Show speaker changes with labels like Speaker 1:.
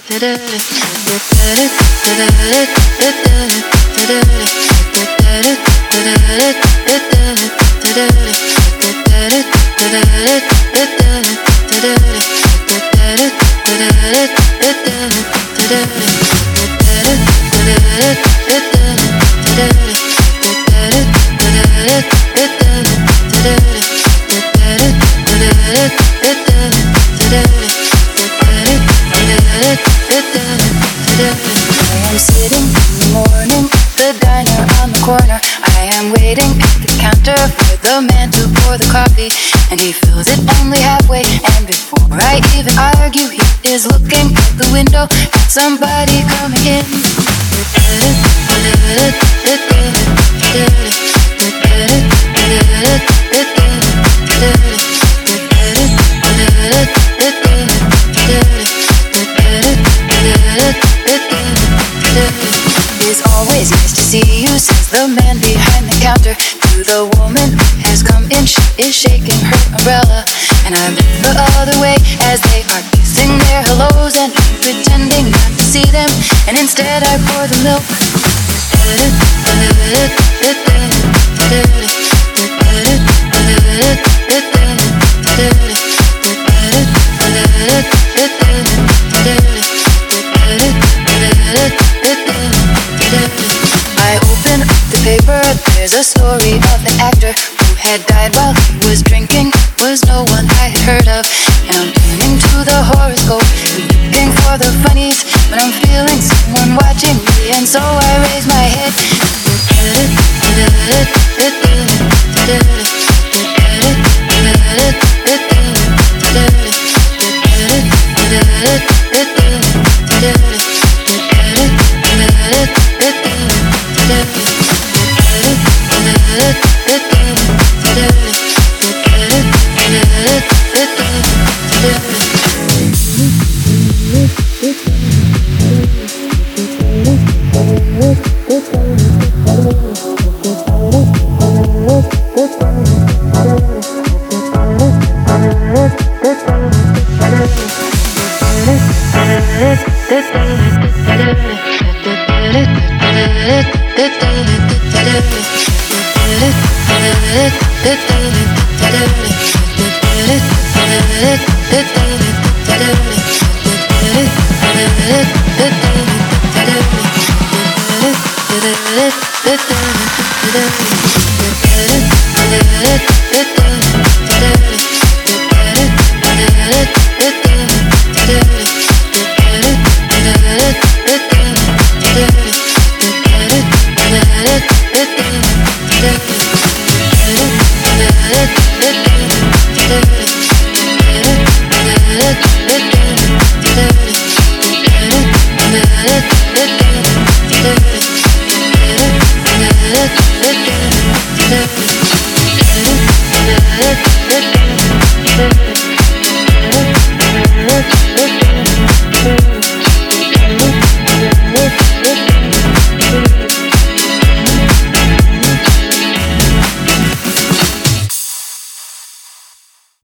Speaker 1: I'm sitting in the morning at the diner on the corner. I am waiting at the counter for the man to pour the coffee, and he fills it only halfway. And before I even argue, he is looking out the window at somebody coming in. It's always nice to see you, says the man behind the counter to the woman who has come in. She is shaking her umbrella, and I look the other way as they are kissing their hellos and pretending not to see them, and instead I pour the milk. I open up the paper, there's a story of an actor who had died while he was drinking. Was no one I had heard of, and I'm turning to the horoscope and looking for the funnies, but I'm feeling someone watching me, and so I raise my head.
Speaker 2: Da